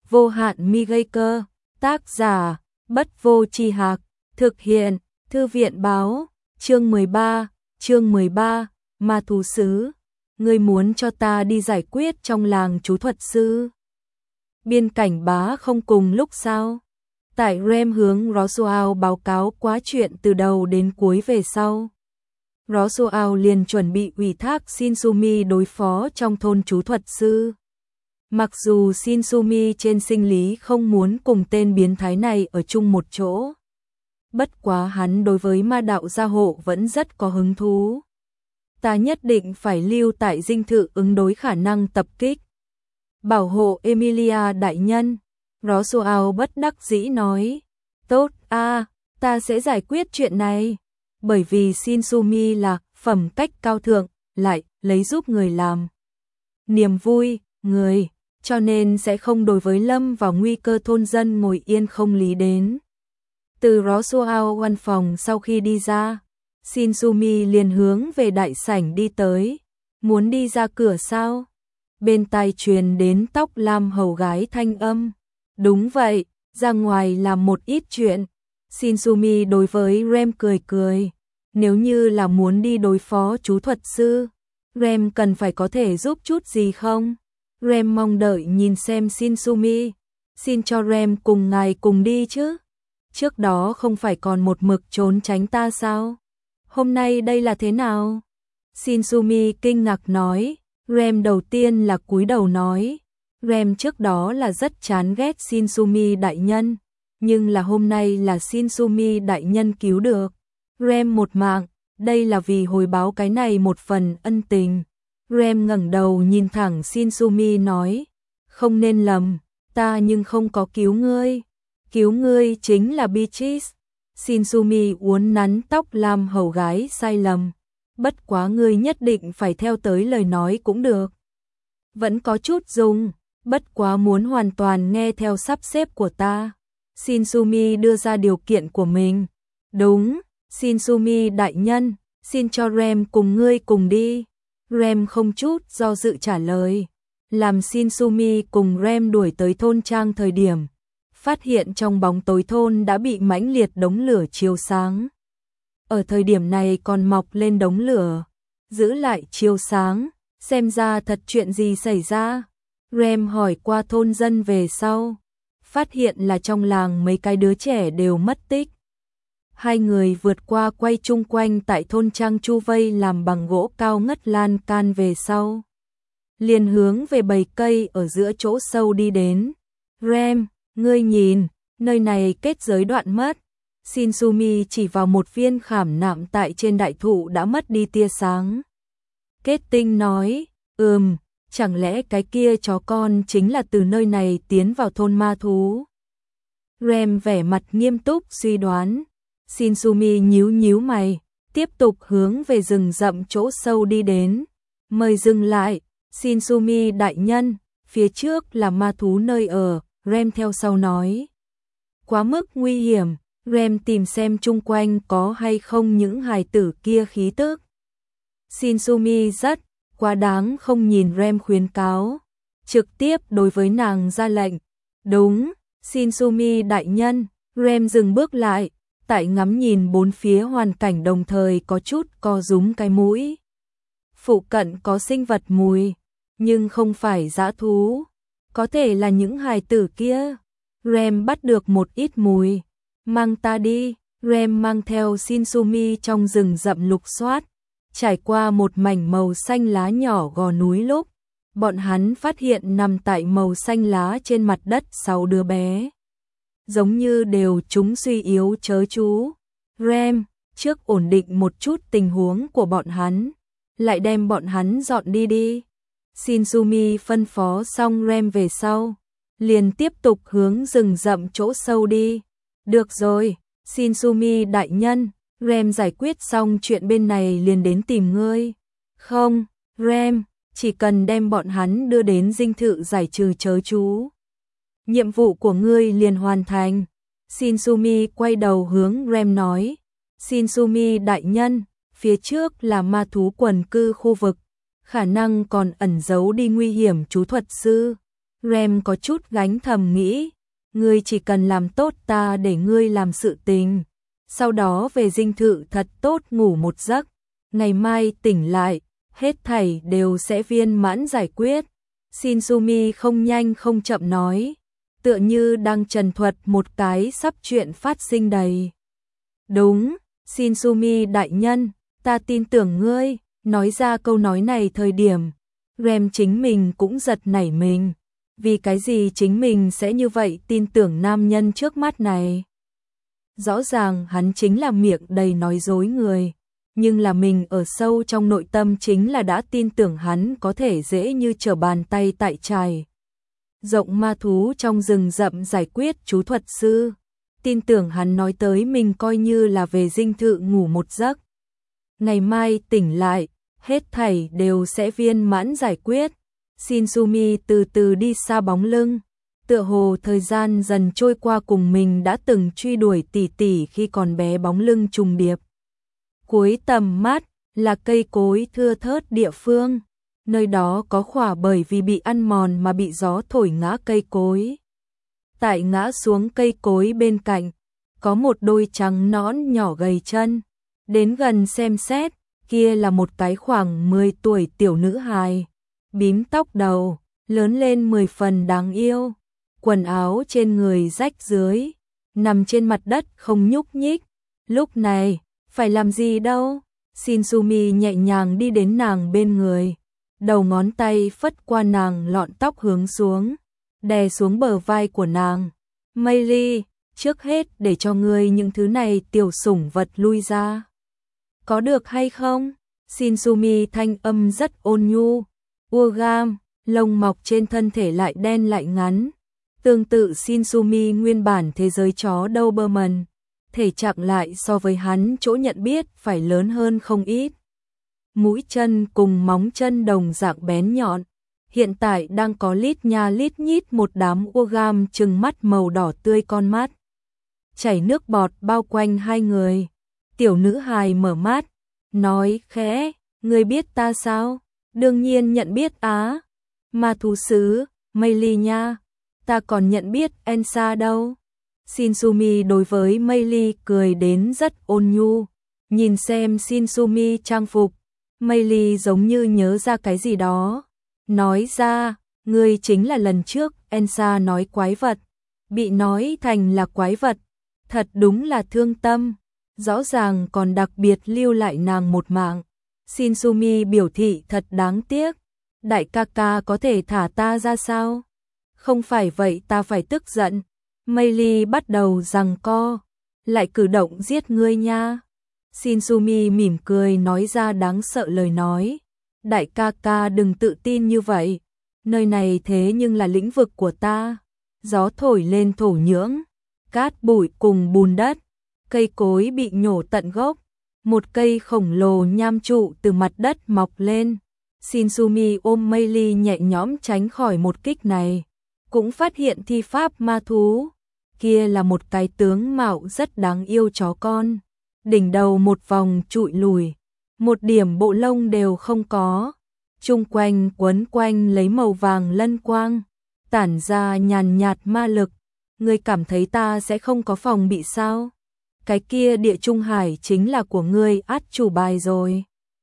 vô hạn mi gây cơ, tác giả, Bất Vô Tri Hạc, thực hiện, Thư viện báo, chương 13, ma thú sứ, ngươi muốn cho ta đi giải quyết trong làng chú thuật sư. Biên cảnh bá không cùng lúc sao? Tại Rem hướng Roswell báo cáo quá chuyện từ đầu đến cuối về sau. Roswell liền chuẩn bị ủy thác Shinsumi đối phó trong thôn chú thuật sư. Mặc dù Shinsumi trên sinh lý không muốn cùng tên biến thái này ở chung một chỗ. Bất quá hắn đối với ma đạo gia hộ vẫn rất có hứng thú. Ta nhất định phải lưu tại dinh thự ứng đối khả năng tập kích. Bảo hộ Emilia đại nhân. Roswell bất đắc dĩ nói. Tốt ta sẽ giải quyết chuyện này. Bởi vì Shinsumi là phẩm cách cao thượng, lại lấy giúp người làm niềm vui, người, cho nên sẽ không đối với lâm vào nguy cơ thôn dân ngồi yên không lý đến. Từ Roswell văn phòng sau khi đi ra, Shinsumi liền hướng về đại sảnh đi tới. Muốn đi ra cửa sao? Bên tai truyền đến tóc lam hầu gái thanh âm. Đúng vậy, ra ngoài làm một ít chuyện. Shinsumi đối với Rem cười cười. Nếu như là muốn đi đối phó chú thuật sư, Rem cần phải có thể giúp chút gì không? Rem mong đợi nhìn xem Shinsumi. Xin cho Rem cùng ngài cùng đi chứ. Trước đó không phải còn một mực trốn tránh ta sao? Hôm nay đây là thế nào? Shinsumi kinh ngạc nói. Rem đầu tiên là cúi đầu nói. Rem trước đó là rất chán ghét Shinsumi đại nhân. Nhưng là hôm nay là Shinsumi đại nhân cứu được Rem một mạng. Đây là vì hồi báo cái này một phần ân tình. Rem ngẩng đầu nhìn thẳng Shinsumi nói. Không nên lầm, ta nhưng không có cứu ngươi. Cứu ngươi chính là Beatrice. Shinsumi uốn nắn tóc làm hầu gái sai lầm. Bất quá ngươi nhất định phải theo tới lời nói cũng được. Vẫn có chút dùng, bất quá muốn hoàn toàn nghe theo sắp xếp của ta. Shinsumi đưa ra điều kiện của mình. Đúng, Shinsumi đại nhân, xin cho Rem cùng ngươi cùng đi. Rem không chút do dự trả lời. Làm Shinsumi cùng Rem đuổi tới thôn trang thời điểm, phát hiện trong bóng tối thôn đã bị mãnh liệt đống lửa chiếu sáng. Ở thời điểm này còn mọc lên đống lửa, giữ lại chiếu sáng, xem ra thật chuyện gì xảy ra. Rem hỏi qua thôn dân về sau, phát hiện là trong làng mấy cái đứa trẻ đều mất tích. Hai người vượt qua quay chung quanh tại thôn trang chu vây làm bằng gỗ cao ngất lan can về sau. Liền hướng về bầy cây ở giữa chỗ sâu đi đến. Rem, ngươi nhìn, nơi này kết giới đoạn mất. Shinsumi chỉ vào một viên khảm nạm tại trên đại thụ đã mất đi tia sáng. Kết tinh nói, chẳng lẽ cái kia chó con chính là từ nơi này tiến vào thôn ma thú? Rem vẻ mặt nghiêm túc suy đoán. Shinsumi nhíu mày, tiếp tục hướng về rừng rậm chỗ sâu đi đến. Mời dừng lại, Shinsumi đại nhân, phía trước là ma thú nơi ở, Rem theo sau nói. Quá mức nguy hiểm, Rem tìm xem chung quanh có hay không những hài tử kia khí tức. Shinsumi rất quá đáng không nhìn Rem khuyến cáo, trực tiếp đối với nàng ra lệnh. Đúng, Shinsumi đại nhân. Rem dừng bước lại, tại ngắm nhìn bốn phía hoàn cảnh đồng thời có chút co rúm cái mũi. Phụ cận có sinh vật mùi, nhưng không phải dã thú, có thể là những hài tử kia. Rem bắt được một ít mùi. Mang ta đi. Rem mang theo Shinsumi trong rừng rậm lục soát, trải qua một mảnh màu xanh lá nhỏ gò núi lúc, bọn hắn phát hiện nằm tại màu xanh lá trên mặt đất 6 đứa bé. Giống như đều chúng suy yếu chớ chú. Rem, trước ổn định một chút tình huống của bọn hắn, lại đem bọn hắn dọn đi. Shinsumi phân phó xong Rem về sau, liền tiếp tục hướng rừng rậm chỗ sâu đi. Được rồi, Shinsumi đại nhân, Rem giải quyết xong chuyện bên này liền đến tìm ngươi. Không, Rem, chỉ cần đem bọn hắn đưa đến dinh thự giải trừ chớ chú. Nhiệm vụ của ngươi liền hoàn thành. Shinsumi quay đầu hướng Rem nói. Shinsumi đại nhân, phía trước là ma thú quần cư khu vực, khả năng còn ẩn giấu đi nguy hiểm chú thuật sư. Rem có chút gánh thầm nghĩ, ngươi chỉ cần làm tốt ta để ngươi làm sự tình. Sau đó về dinh thự thật tốt ngủ một giấc, ngày mai tỉnh lại, hết thảy đều sẽ viên mãn giải quyết. Shinsumi không nhanh không chậm nói, tựa như đang trần thuật một cái sắp chuyện phát sinh đầy. Đúng, Shinsumi đại nhân, ta tin tưởng ngươi. Nói ra câu nói này thời điểm, Rem chính mình cũng giật nảy mình. Vì cái gì chính mình sẽ như vậy tin tưởng nam nhân trước mắt này? Rõ ràng hắn chính là miệng đầy nói dối người, nhưng là mình ở sâu trong nội tâm chính là đã tin tưởng hắn có thể dễ như trở bàn tay tại trài rộng ma thú trong rừng rậm giải quyết chú thuật sư. Tin tưởng hắn nói tới mình coi như là về dinh thự ngủ một giấc. Ngày mai tỉnh lại, hết thảy đều sẽ viên mãn giải quyết. Shinsumi từ từ đi xa bóng lưng, tựa hồ thời gian dần trôi qua cùng mình đã từng truy đuổi tỉ tỉ khi còn bé bóng lưng trùng điệp. Cuối tầm mắt là cây cối thưa thớt địa phương, nơi đó có khỏa bởi vì bị ăn mòn mà bị gió thổi ngã cây cối. Tại ngã xuống cây cối bên cạnh, có một đôi trắng nõn nhỏ gầy chân, đến gần xem xét, kia là một cái khoảng 10 tuổi tiểu nữ hài, bím tóc đầu, lớn lên 10 phần đáng yêu, quần áo trên người rách rưới, nằm trên mặt đất không nhúc nhích. Lúc này, phải làm gì đâu? Shinsumi nhẹ nhàng đi đến nàng bên người, đầu ngón tay phất qua nàng lọn tóc hướng xuống, đè xuống bờ vai của nàng. Meili, trước hết để cho ngươi những thứ này tiểu sủng vật lui ra. Có được hay không? Shinsumi thanh âm rất ôn nhu. Urgam, lông mọc trên thân thể lại đen lại ngắn. Tương tự Shinsumi nguyên bản thế giới chó Doberman, thể trạng lại so với hắn chỗ nhận biết phải lớn hơn không ít. Mũi chân cùng móng chân đồng dạng bén nhọn. Hiện tại đang có lít nha lít nhít một đám Urgam trừng mắt màu đỏ tươi con mắt. Chảy nước bọt bao quanh hai người. Tiểu nữ hài mở mắt, nói khẽ, ngươi biết ta sao? Đương nhiên nhận biết á. Ma thú sứ, Meili nha. Ta còn nhận biết Ensa đâu. Shinsumi đối với Meili cười đến rất ôn nhu. Nhìn xem Shinsumi trang phục, Meili giống như nhớ ra cái gì đó. Nói ra, ngươi chính là lần trước Ensa nói quái vật. Bị nói thành là quái vật. Thật đúng là thương tâm. Rõ ràng còn đặc biệt lưu lại nàng một mạng. Shinsumi biểu thị thật đáng tiếc. Đại ca ca có thể thả ta ra sao? Không phải vậy ta phải tức giận. Meili bắt đầu giằng co. Lại cử động giết ngươi nha. Shinsumi mỉm cười nói ra đáng sợ lời nói. Đại ca ca đừng tự tin như vậy. Nơi này thế nhưng là lĩnh vực của ta. Gió thổi lên thổ nhưỡng, cát bụi cùng bùn đất. Cây cối bị nhổ tận gốc. Một cây khổng lồ nham trụ từ mặt đất mọc lên. Shinsumi ôm Meili nhẹ nhõm tránh khỏi một kích này. Cũng phát hiện thi pháp ma thú. Kia là một cái tướng mạo rất đáng yêu chó con. Đỉnh đầu một vòng trụi lùi. Một điểm bộ lông đều không có. Trung quanh quấn quanh lấy màu vàng lân quang. Tản ra nhàn nhạt ma lực. Ngươi cảm thấy ta sẽ không có phòng bị sao? Cái kia địa trung hải chính là của ngươi át chủ bài rồi.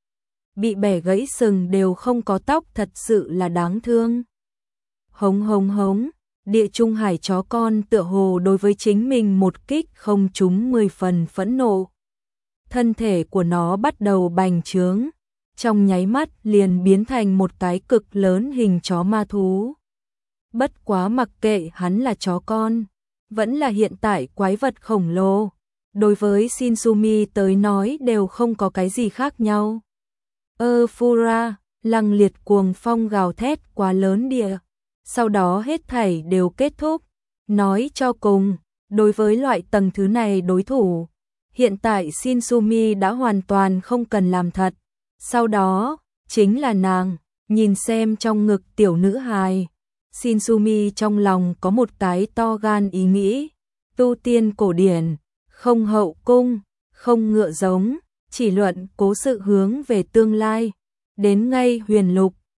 Bị bẻ gãy sừng đều không có tóc thật sự là đáng thương. Hống hống hống, địa trung hải chó con tựa hồ đối với chính mình một kích không trúng 10 phần phẫn nộ. Thân thể của nó bắt đầu bành trướng, trong nháy mắt liền biến thành một cái cực lớn hình chó ma thú. Bất quá mặc kệ hắn là chó con, vẫn là hiện tại quái vật khổng lồ. Đối với Shinsumi tới nói đều không có cái gì khác nhau. Fura, lăng liệt cuồng phong gào thét quá lớn địa. Sau đó hết thảy đều kết thúc. Nói cho cùng, đối với loại tầng thứ này đối thủ, hiện tại Shinsumi đã hoàn toàn không cần làm thật. Sau đó, chính là nàng, nhìn xem trong ngực tiểu nữ hài. Shinsumi trong lòng có một cái to gan ý nghĩ. Tu tiên cổ điển, không hậu cung, không ngựa giống, chỉ luận cố sự hướng về tương lai. Đến ngay huyền lục,